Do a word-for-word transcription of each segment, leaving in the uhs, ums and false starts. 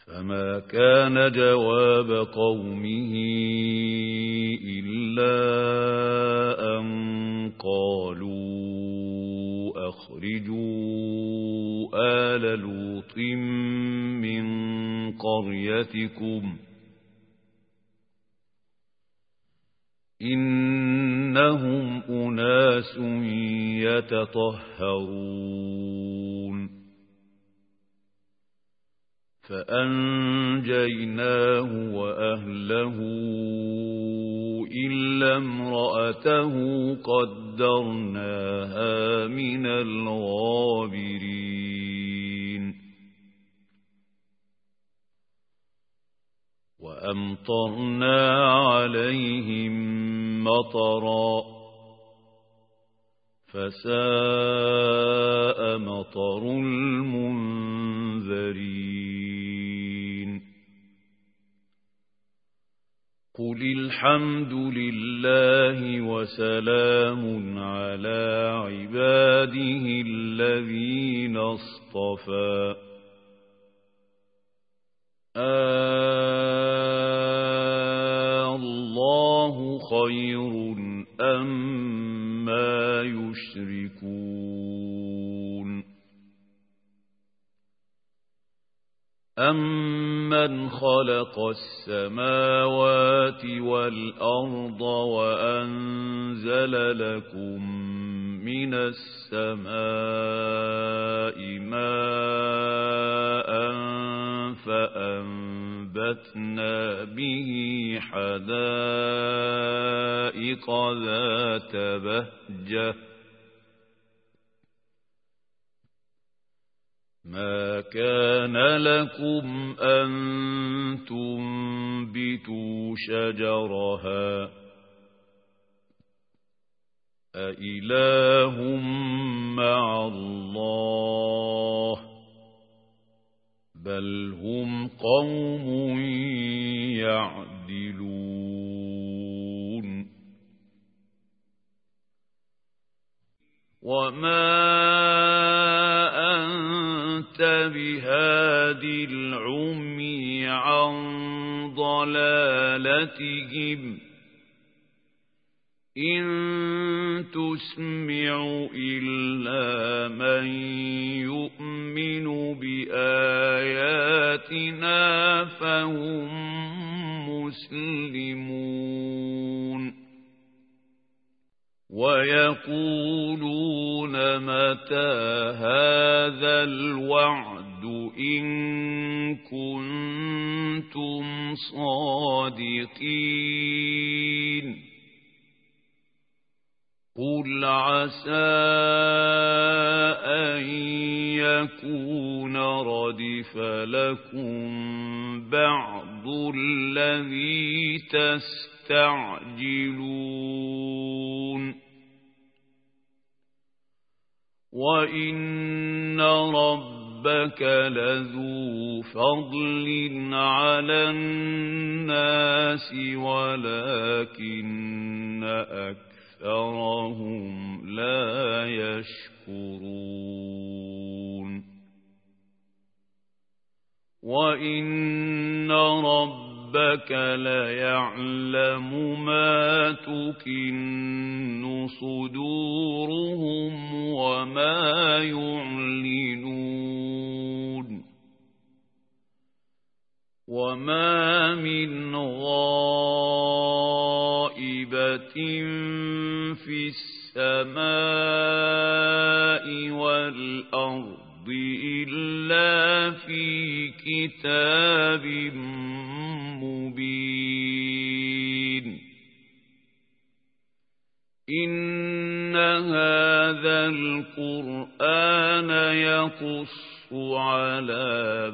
فما كان جواب قومه إلا أن قالوا أخرجوا آل لوط من قريتكم إنهم أناس يتطهرون فأنجيناه وأهله إلا امرأته قدرناها من الغابرين وأمطرنا عليهم مطرا فساء مطر المنذرين قل الحمد لله وسلام على عباده الذين اصطفى الله خير أما يشركون أمن خلق السماوات والأرض وأنزل لكم من السماء ماء فأنبتنا به حدائق ذات بهجة ما كان لكم أن تنبتوا شجرها أإله مع الله بل هم قوم يعدلون وما أنت بهاد العمي عن ضلالتهم إن تسمع إلا من يؤمن بآياتنا فهم مسلمون ويقولون متى هذا الوعد إن كنتم صادقين قل عسى أن يكون ردف لكم بعض الذي تستعجلون وإن ربك لذو فضل على الناس ولكن أكثر أكثرهم لا يشكرون وإن ربك ليعلم ما تكن صدورهم وما يعلنون وما من غائبة في السماء والأرض إلا في كتاب مبين إن هذا القرآن يقص على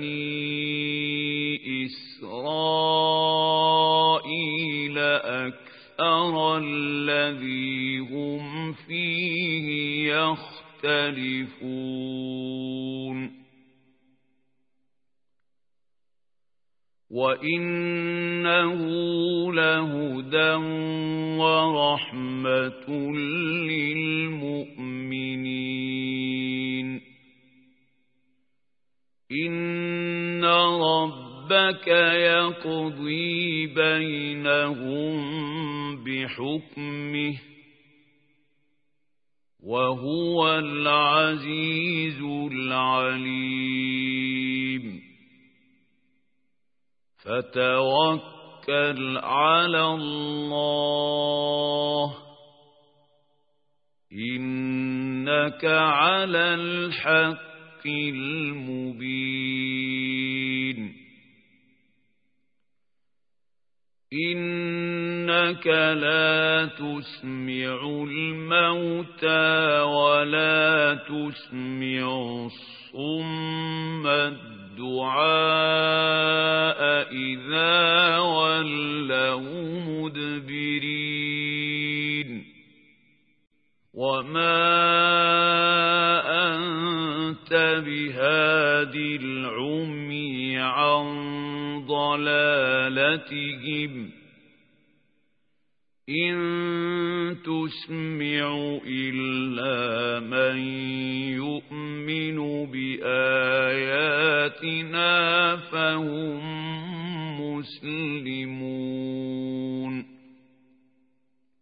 بني إسرائيل أكثر الذي هم فيه يختلفون وإنه لهدى ورحمة للمؤمنين إن إن ربك يقضي بينهم بحكمه وهو العزيز العليم فتوكل على الله إنك على الحق المبين إنك لا تسمع الموتى ولا تسمع الصم الدعاء إذا ولوا مدبرين وما أنت بهاد العمي عن ضلالتهم إن تسمع إلا من يؤمن بآياتنا فهم مسلمون